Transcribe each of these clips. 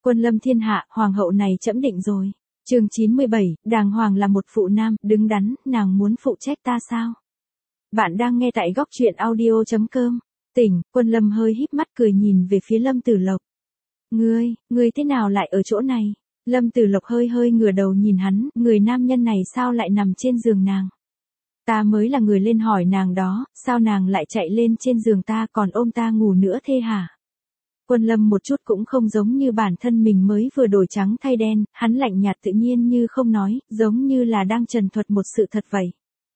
Quân lâm thiên hạ, hoàng hậu này trẫm định rồi. Chương 97, đàng hoàng là một phụ nam, đứng đắn, nàng muốn phụ trách ta sao? Bạn đang nghe tại góc truyện audio.com. Tỉnh, Quân lâm hơi híp mắt cười nhìn về phía Lâm Tử Lộc. Ngươi thế nào lại ở chỗ này? Lâm Tử Lộc hơi ngửa đầu nhìn hắn, người nam nhân này sao lại nằm trên giường nàng? Ta mới là người lên hỏi nàng đó, sao nàng lại chạy lên trên giường ta còn ôm ta ngủ nữa thế hả? Quân lâm một chút cũng không giống như bản thân mình mới vừa đổi trắng thay đen, hắn lạnh nhạt tự nhiên như không nói, giống như là đang trần thuật một sự thật vậy.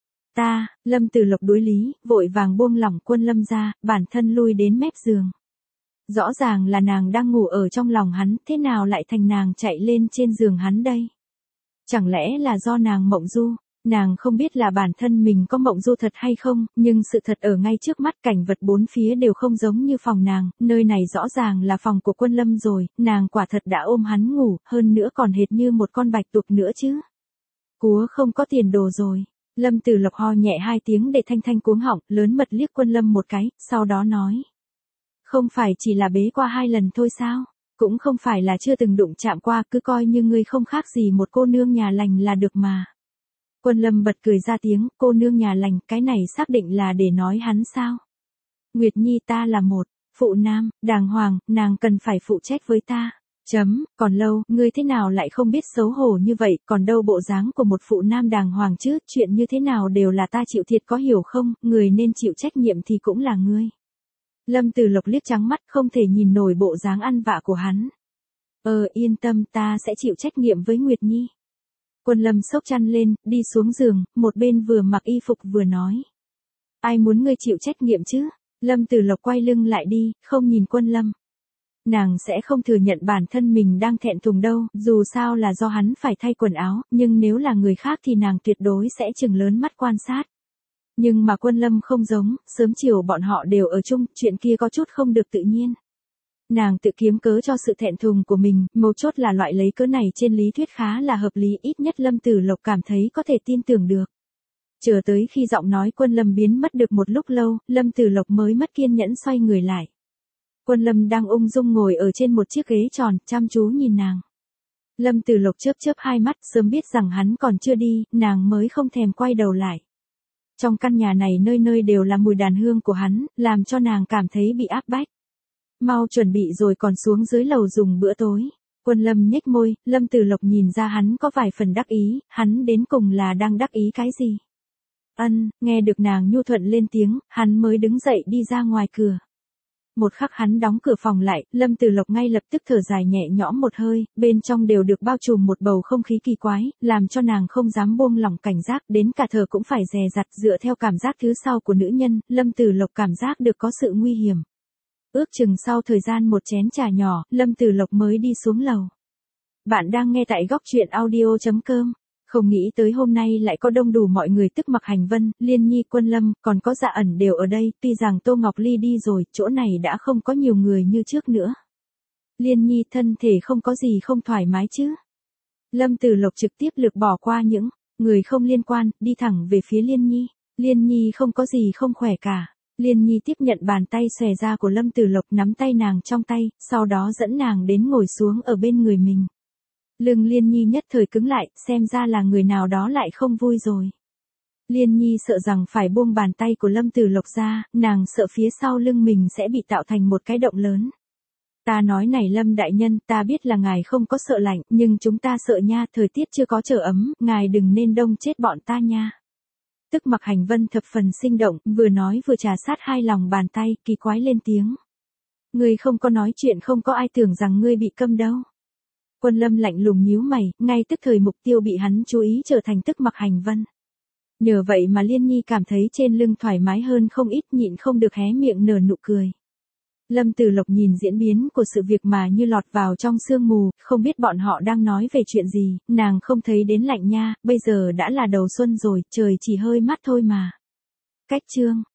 Lâm Tử Lộc đối lý, vội vàng buông lỏng Quân lâm ra, bản thân lui đến mép giường. Rõ ràng là nàng đang ngủ ở trong lòng hắn, thế nào lại thành nàng chạy lên trên giường hắn đây? Chẳng lẽ là do nàng mộng du? Nàng không biết là bản thân mình có mộng du thật hay không, nhưng sự thật ở ngay trước mắt, cảnh vật bốn phía đều không giống như phòng nàng, nơi này rõ ràng là phòng của Quân lâm rồi, nàng quả thật đã ôm hắn ngủ, hơn nữa còn hệt như một con bạch tuộc nữa chứ. Cúa không có tiền đồ rồi. Lâm Tử Lộc ho nhẹ hai tiếng để thanh cuống họng, lớn mật liếc Quân lâm một cái, sau đó nói. Không phải chỉ là bế qua 2 lần thôi sao? Cũng không phải là chưa từng đụng chạm qua, cứ coi như ngươi không khác gì một cô nương nhà lành là được mà. Quân lâm bật cười ra tiếng, cô nương nhà lành, cái này xác định là để nói hắn sao? Nguyệt Nhi, ta là một phụ nam, đàng hoàng, nàng cần phải phụ trách với ta. Còn lâu, ngươi thế nào lại không biết xấu hổ như vậy, còn đâu bộ dáng của một phụ nam đàng hoàng chứ, chuyện như thế nào đều là ta chịu thiệt có hiểu không, người nên chịu trách nhiệm thì cũng là ngươi. Lâm Tử Lộc liếc trắng mắt, không thể nhìn nổi bộ dáng ăn vạ của hắn. Yên tâm, ta sẽ chịu trách nhiệm với Nguyệt Nhi. Quân lâm xốc chăn lên, đi xuống giường, một bên vừa mặc y phục vừa nói. Ai muốn ngươi chịu trách nhiệm chứ? Lâm Tử Lộc quay lưng lại đi, không nhìn Quân lâm. Nàng sẽ không thừa nhận bản thân mình đang thẹn thùng đâu, dù sao là do hắn phải thay quần áo, nhưng nếu là người khác thì nàng tuyệt đối sẽ trừng lớn mắt quan sát. Nhưng mà Quân lâm không giống, sớm chiều bọn họ đều ở chung, chuyện kia có chút không được tự nhiên. Nàng tự kiếm cớ cho sự thẹn thùng của mình, mấu chốt là loại lấy cớ này trên lý thuyết khá là hợp lý, ít nhất Lâm Tử Lộc cảm thấy có thể tin tưởng được. Chờ tới khi giọng nói Quân lâm biến mất được một lúc lâu, Lâm Tử Lộc mới mất kiên nhẫn xoay người lại. Quân lâm đang ung dung ngồi ở trên một chiếc ghế tròn, chăm chú nhìn nàng. Lâm Tử Lộc chớp hai mắt, sớm biết rằng hắn còn chưa đi, nàng mới không thèm quay đầu lại. Trong căn nhà này nơi nơi đều là mùi đàn hương của hắn, làm cho nàng cảm thấy bị áp bách. Mau chuẩn bị rồi còn xuống dưới lầu dùng bữa tối. Quân lâm nhếch môi, Lâm Tử Lộc nhìn ra hắn có vài phần đắc ý, hắn đến cùng là đang đắc ý cái gì? Nghe được nàng nhu thuận lên tiếng, hắn mới đứng dậy đi ra ngoài cửa. Một khắc hắn đóng cửa phòng lại, Lâm Tử Lộc ngay lập tức thở dài nhẹ nhõm một hơi, bên trong đều được bao trùm một bầu không khí kỳ quái, làm cho nàng không dám buông lỏng cảnh giác, đến cả thở cũng phải dè dặt, dựa theo cảm giác thứ sau của nữ nhân, Lâm Tử Lộc cảm giác được có sự nguy hiểm. Ước chừng sau thời gian một chén trà nhỏ, Lâm Tử Lộc mới đi xuống lầu. Bạn đang nghe tại góc truyện audio.com. Không nghĩ tới hôm nay lại có đông đủ mọi người, tức Mặc Hành Vân, Liên Nhi, Quân lâm, còn có Dạ Ẩn đều ở đây, tuy rằng Tô Ngọc Ly đi rồi, chỗ này đã không có nhiều người như trước nữa. Liên Nhi, thân thể không có gì không thoải mái chứ? Lâm Tử Lộc trực tiếp lược bỏ qua những người không liên quan, đi thẳng về phía Liên Nhi. Liên Nhi không có gì không khỏe cả. Liên Nhi tiếp nhận bàn tay xòe ra của Lâm Tử Lộc, nắm tay nàng trong tay, sau đó dẫn nàng đến ngồi xuống ở bên người mình. Lưng Liên Nhi nhất thời cứng lại, xem ra là người nào đó lại không vui rồi. Liên Nhi sợ rằng phải buông bàn tay của Lâm Tử Lộc ra, nàng sợ phía sau lưng mình sẽ bị tạo thành một cái động lớn. Ta nói này Lâm đại nhân, ta biết là ngài không có sợ lạnh, nhưng chúng ta sợ nha, thời tiết chưa có trở ấm, ngài đừng nên đông chết bọn ta nha. Tức Mặc Hành Vân thập phần sinh động, vừa nói vừa trà sát hai lòng bàn tay, kỳ quái lên tiếng. Ngươi không có nói chuyện, không có ai tưởng rằng ngươi bị câm đâu. Quân lâm lạnh lùng nhíu mày, ngay tức thời mục tiêu bị hắn chú ý trở thành Tức Mặc Hành Vân. Nhờ vậy mà Liên Nhi cảm thấy trên lưng thoải mái hơn không ít, nhịn không được hé miệng nở nụ cười. Lâm Tử Lộc nhìn diễn biến của sự việc mà như lọt vào trong sương mù, không biết bọn họ đang nói về chuyện gì, nàng không thấy đến lạnh nha, bây giờ đã là đầu xuân rồi, trời chỉ hơi mát thôi mà. Cách chương